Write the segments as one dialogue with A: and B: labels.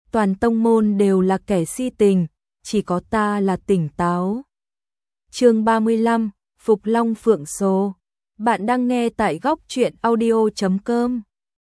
A: toàn tông môn đều là kẻ si tình, chỉ có ta là tỉnh táo. Chương 35, Phục Long Phượng Sô. Bạn đang nghe tại góc truyện audio.com.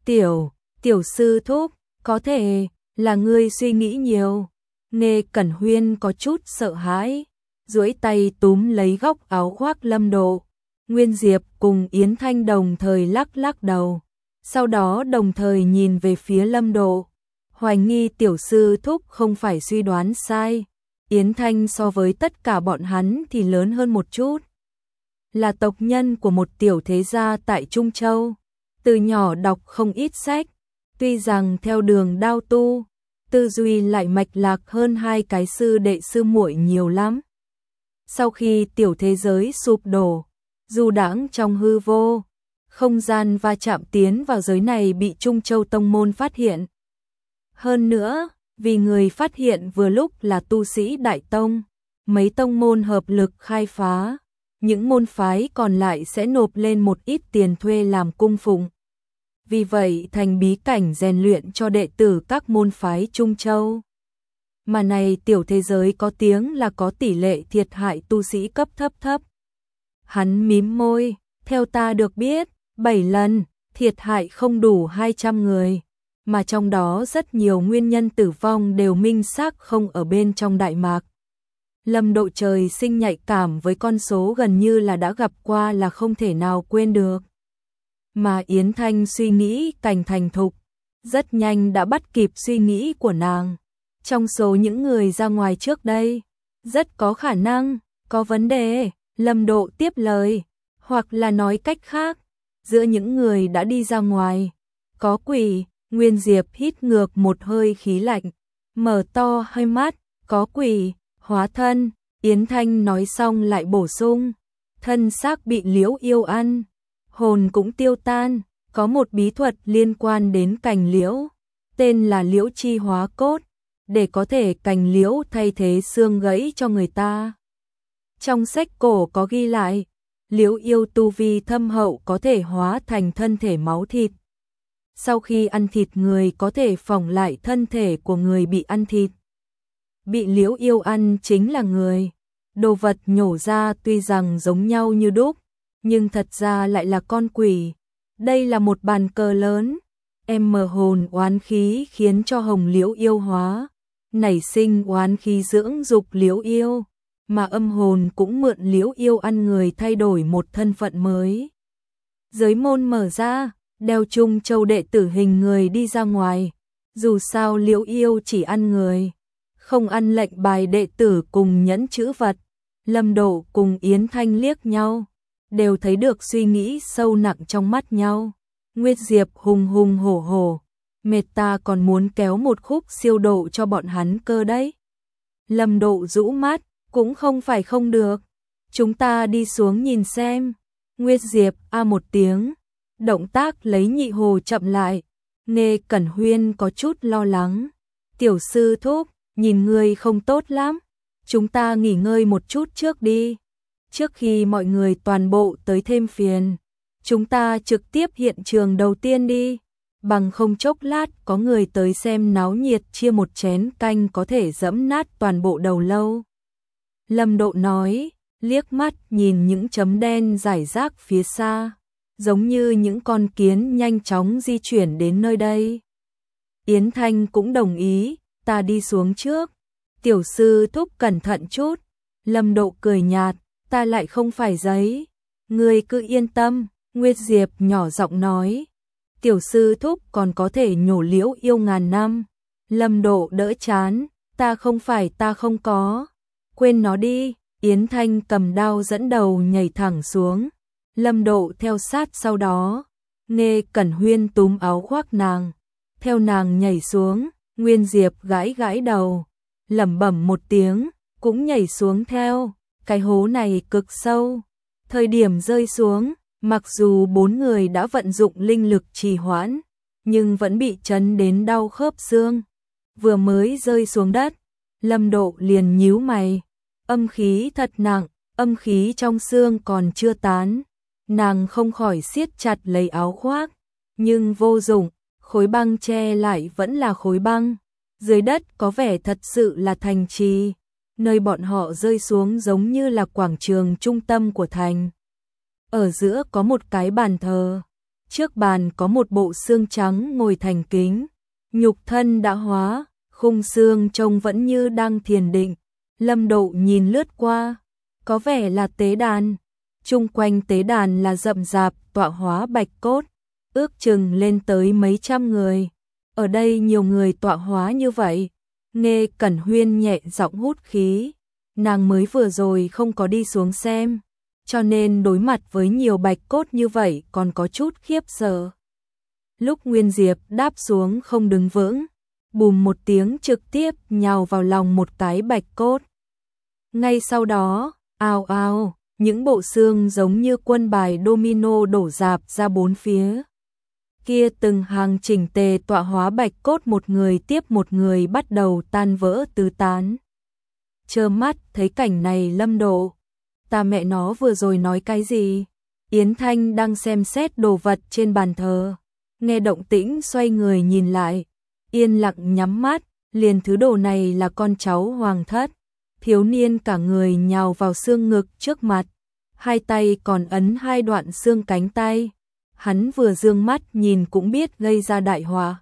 A: Tiểu sư thúc, có thể là ngươi suy nghĩ nhiều. Nghe Cẩn Huyên có chút sợ hãi, duỗi tay túm lấy góc áo khoác Lâm Độ. Nguyên Diệp cùng Yến Thanh đồng thời lắc lắc đầu, sau đó đồng thời nhìn về phía Lâm Độ, hoài nghi tiểu sư thúc không phải suy đoán sai. Yến Thanh so với tất cả bọn hắn thì lớn hơn một chút. Là tộc nhân của một tiểu thế gia tại Trung Châu, từ nhỏ đọc không ít sách, tuy rằng theo đường đao tu, tư duy lại mạch lạc hơn hai cái sư đệ sư muội nhiều lắm. Sau khi tiểu thế giới sụp đổ, du đãng trong hư vô, không gian va chạm tiến vào giới này bị Trung Châu tông môn phát hiện. Hơn nữa, vì người phát hiện vừa lúc là tu sĩ đại tông, mấy tông môn hợp lực khai phá, những môn phái còn lại sẽ nộp lên một ít tiền thuê làm cung phụng. Vì vậy thành bí cảnh rèn luyện cho đệ tử các môn phái Trung Châu. Mà này tiểu thế giới có tiếng là có tỷ lệ thiệt hại tu sĩ cấp thấp. Hắn mím môi, theo ta được biết, 7 lần, thiệt hại không đủ 200 người, mà trong đó rất nhiều nguyên nhân tử vong đều minh xác không ở bên trong Đại Mạc. Lâm Độ trời sinh nhạy cảm với con số gần như là đã gặp qua là không thể nào quên được. Mà Yến Thanh suy nghĩ cảnh thành thục, rất nhanh đã bắt kịp suy nghĩ của nàng. Trong số những người ra ngoài trước đây, rất có khả năng, có vấn đề, Lâm Độ tiếp lời, hoặc là nói cách khác, giữa những người đã đi ra ngoài, có quỷ. Nguyên Diệp hít ngược một hơi khí lạnh, mở to hai mắt, có quỷ, hóa thân. Yến Thanh nói xong lại bổ sung, thân xác bị liễu yêu ăn, hồn cũng tiêu tan, có một bí thuật liên quan đến cành liễu, tên là liễu chi hóa cốt, để có thể cành liễu thay thế xương gãy cho người ta. Trong sách cổ có ghi lại, liễu yêu tu vi thâm hậu có thể hóa thành thân thể máu thịt. Sau khi ăn thịt người có thể phỏng lại thân thể của người bị ăn thịt. Bị liễu yêu ăn chính là người. Đồ vật nhổ ra tuy rằng giống nhau như đúc, nhưng thật ra lại là con quỷ. Đây là một bàn cờ lớn. Em mờ hồn oán khí khiến cho hồng liễu yêu hóa, nảy sinh oán khí dưỡng dục liễu yêu, mà âm hồn cũng mượn liễu yêu ăn người thay đổi một thân phận mới. Giới môn mở ra, đeo Trung Châu đệ tử hình người đi ra ngoài, dù sao liễu yêu chỉ ăn người, không ăn lệnh bài đệ tử cùng nhẫn chữ vật. Lâm Độ cùng Yến Thanh liếc nhau, đều thấy được suy nghĩ sâu nặng trong mắt nhau. Nguyệt Diệp hùng hùng hổ hổ, mệt ta còn muốn kéo một khúc siêu độ cho bọn hắn cơ đấy. Lâm Độ rũ mắt, cũng không phải không được, chúng ta đi xuống nhìn xem. Nguyệt Diệp a một tiếng, động tác lấy nhị hồ chậm lại. Nghe Cẩn Huyên có chút lo lắng, tiểu sư thúc, nhìn ngươi không tốt lắm, chúng ta nghỉ ngơi một chút trước đi, trước khi mọi người toàn bộ tới thêm phiền, chúng ta trực tiếp hiện trường đầu tiên đi, bằng không chốc lát có người tới xem náo nhiệt chia một chén canh có thể dẫm nát toàn bộ đầu lâu. Lâm Độ nói, liếc mắt nhìn những chấm đen rải rác phía xa, giống như những con kiến nhanh chóng di chuyển đến nơi đây. Yến Thanh cũng đồng ý, ta đi xuống trước. Tiểu sư thúc cẩn thận chút. Lâm Độ cười nhạt, ta lại không phải giấy. Ngươi cứ yên tâm, Nguyệt Diệp nhỏ giọng nói. Tiểu sư thúc còn có thể nhổ liễu yêu ngàn năm. Lâm Độ đỡ chán, ta không có. Quên nó đi. Yến Thanh cầm đao dẫn đầu nhảy thẳng xuống. Lâm Độ theo sát sau đó. Nghe Cẩn Huyên túm áo khoác nàng, theo nàng nhảy xuống. Nguyên Diệp gãi gãi đầu, lẩm bẩm một tiếng, cũng nhảy xuống theo. Cái hố này cực sâu, thời điểm rơi xuống, mặc dù 4 người đã vận dụng linh lực trì hoãn, nhưng vẫn bị chấn đến đau khớp xương. Vừa mới rơi xuống đất, Lâm Độ liền nhíu mày, âm khí thật nặng, âm khí trong xương còn chưa tán. Nàng không khỏi siết chặt lấy áo khoác, nhưng vô dụng, khối băng che lại vẫn là khối băng. Dưới đất có vẻ thật sự là thành trì, nơi bọn họ rơi xuống giống như là quảng trường trung tâm của thành. Ở giữa có một cái bàn thờ, trước bàn có một bộ xương trắng ngồi thành kính, nhục thân đã hóa, khung xương trông vẫn như đang thiền định. Lâm Độ nhìn lướt qua, có vẻ là tế đàn, chung quanh tế đàn là rậm rạp tọa hóa bạch cốt, ước chừng lên tới mấy trăm người. Ở đây nhiều người tọa hóa như vậy. Nghe Cẩn Huyên nhẹ giọng hút khí, nàng mới vừa rồi không có đi xuống xem, cho nên đối mặt với nhiều bạch cốt như vậy còn có chút khiếp sợ. Lúc Nguyên Diệp đáp xuống không đứng vững, bùm một tiếng trực tiếp nhào vào lòng một cái bạch cốt. Ngay sau đó, ào ào, những bộ xương giống như quân bài domino đổ rạp ra bốn phía. Kia từng hàng chỉnh tề tọa hóa bạch cốt một người tiếp một người bắt đầu tan vỡ tứ tán. Trơ mắt thấy cảnh này Lâm Độ, ta mẹ nó vừa rồi nói cái gì? Yến Thanh đang xem xét đồ vật trên bàn thờ, nghe động tĩnh xoay người nhìn lại, yên lặng nhắm mắt, liền thứ đồ này là con cháu hoàng thất. Thiếu niên cả người nhào vào xương ngực trước mặt, hai tay còn ấn hai đoạn xương cánh tay. Hắn vừa dương mắt nhìn cũng biết gây ra đại họa.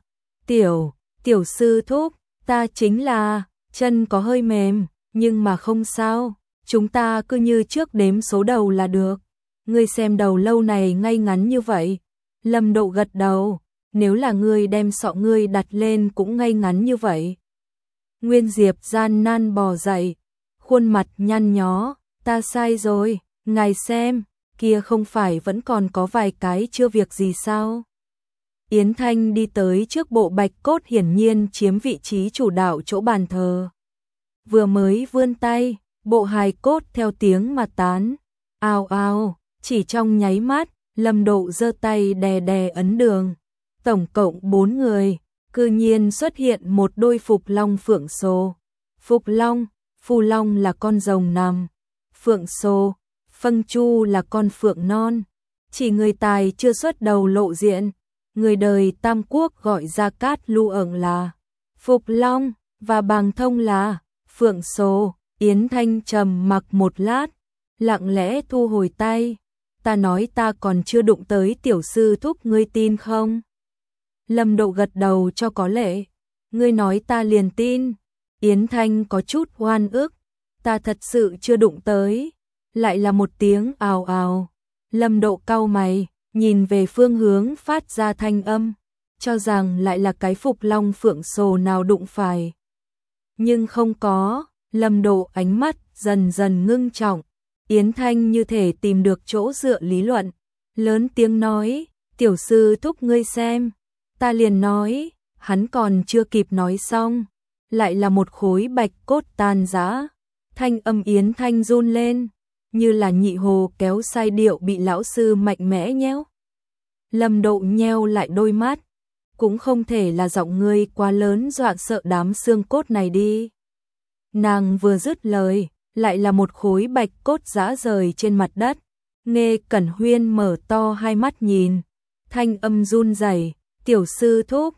A: Tiểu sư thúc, ta chính là, chân có hơi mềm, nhưng mà không sao, chúng ta cứ như trước đếm số đầu là được. Ngươi xem đầu lâu này ngay ngắn như vậy. Lâm Độ gật đầu, nếu là ngươi đem sọ ngươi đặt lên cũng ngay ngắn như vậy. Nguyên Diệp gian nan bò dậy, khuôn mặt nhăn nhó, ta sai rồi, ngài xem. Kia không phải vẫn còn có vài cái chưa việc gì sao? Yến Thanh đi tới trước bộ bạch cốt hiển nhiên chiếm vị trí chủ đạo chỗ bàn thờ. Vừa mới vươn tay, bộ hài cốt theo tiếng mà tán. Ào ào, chỉ trong nháy mắt, Lâm Độ giơ tay đè đè ấn đường. Tổng cộng 4 người, cư nhiên xuất hiện một đôi phục long phượng sô. Phù long là con rồng nằm, phượng sô, Phân Chu là con phượng non, chỉ người tài chưa xuất đầu lộ diện, người đời Tam Quốc gọi Gia Cát Lưu ẩn là Phục Long và Bàng Thông là Phượng Sô. Yến Thanh trầm mặc một lát, lặng lẽ thu hồi tay, ta nói ta còn chưa đụng tới tiểu sư thúc ngươi tin không? Lâm Độ gật đầu cho có lệ, ngươi nói ta liền tin. Yến Thanh có chút oan ức, ta thật sự chưa đụng tới. Lại là một tiếng ào ào. Lâm Độ cau mày, nhìn về phương hướng phát ra thanh âm, cho rằng lại là cái phục long phượng sô nào đụng phải. Nhưng không có, Lâm Độ ánh mắt dần dần ngưng trọng. Yến Thanh như thể tìm được chỗ dựa lý luận, lớn tiếng nói, tiểu sư thúc ngươi xem. Ta liền nói, hắn còn chưa kịp nói xong, lại là một khối bạch cốt tan rã. Thanh âm Yến Thanh run lên, như là nhị hồ kéo sai điệu bị lão sư mạnh mẽ nhéo. Lâm Độ nheo lại đôi mắt, cũng không thể là giọng ngươi quá lớn dọa sợ đám xương cốt này đi. Nàng vừa dứt lời, lại là một khối bạch cốt rã rời trên mặt đất. Nghe Cẩn Huyên mở to hai mắt nhìn, thanh âm run rẩy, tiểu sư thúc,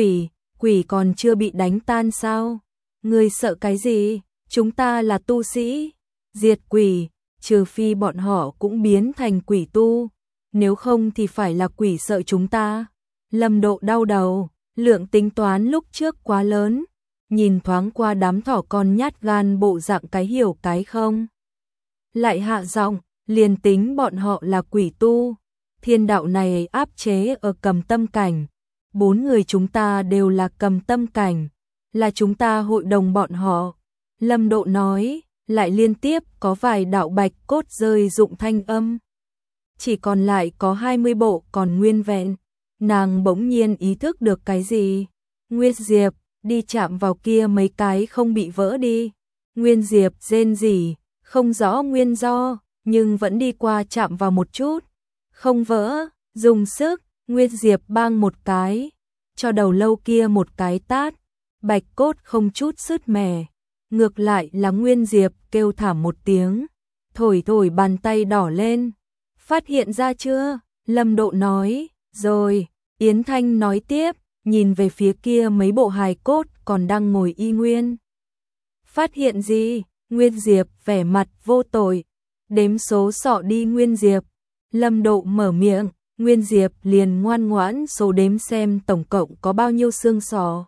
A: quỷ còn chưa bị đánh tan sao? Ngươi sợ cái gì? Chúng ta là tu sĩ, diệt quỷ, trừ phi bọn họ cũng biến thành quỷ tu, nếu không thì phải là quỷ sợ chúng ta. Lâm Độ đau đầu, lượng tính toán lúc trước quá lớn, nhìn thoáng qua đám thỏ con nhát gan bộ dạng cái hiểu cái không. Lại hạ giọng, liền tính bọn họ là quỷ tu, thiên đạo này áp chế ở cầm tâm cảnh, 4 người chúng ta đều là cầm tâm cảnh, là chúng ta hội đồng bọn họ. Lâm Độ nói, lại liên tiếp có vài đạo bạch cốt rơi dụng thanh âm. Chỉ còn lại có 20 bộ còn nguyên vẹn. Nàng bỗng nhiên ý thức được cái gì. Nguyên Diệp, đi chạm vào kia mấy cái không bị vỡ đi. Nguyên Diệp rên rỉ, không rõ nguyên do, nhưng vẫn đi qua chạm vào một chút. Không vỡ, dùng sức, Nguyên Diệp bang một cái, cho đầu lâu kia một cái tát. Bạch cốt không chút sứt mẻ. Ngược lại là Nguyên Diệp kêu thảm một tiếng, thổi bàn tay đỏ lên. Phát hiện ra chưa? Lâm Độ nói, rồi. Yến Thanh nói tiếp, nhìn về phía kia mấy bộ hài cốt còn đang ngồi y nguyên. Phát hiện gì? Nguyên Diệp vẻ mặt vô tội, đếm số sọ đi Nguyên Diệp. Lâm Độ mở miệng, Nguyên Diệp liền ngoan ngoãn số đếm xem tổng cộng có bao nhiêu xương sọ.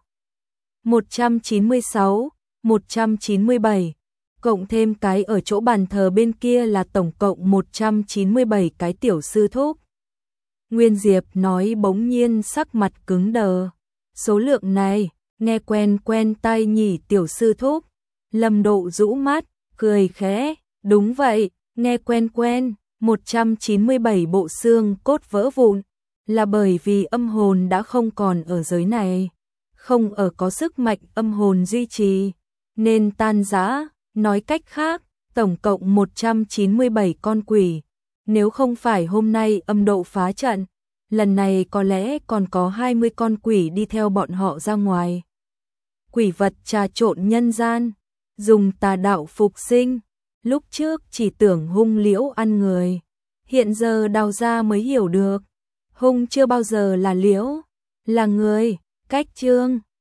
A: 196, 197, cộng thêm cái ở chỗ bàn thờ bên kia là tổng cộng 197 cái tiểu sư thúc. Nguyên Diệp nói bỗng nhiên sắc mặt cứng đờ. Số lượng này, nghe quen quen tai nhỉ tiểu sư thúc. Lâm Độ rũ mắt, cười khẽ, đúng vậy, nghe quen quen, 197 bộ xương cốt vỡ vụn, là bởi vì âm hồn đã không còn ở giới này, không ở có sức mạnh âm hồn duy trì, nên tan rã, nói cách khác, tổng cộng 197 con quỷ, nếu không phải hôm nay âm độ phá trận, lần này có lẽ còn có 20 con quỷ đi theo bọn họ ra ngoài. Quỷ vật trà trộn nhân gian, dùng tà đạo phục sinh, lúc trước chỉ tưởng hung liễu ăn người, hiện giờ đào ra mới hiểu được, hung chưa bao giờ là liễu, là người, cách chương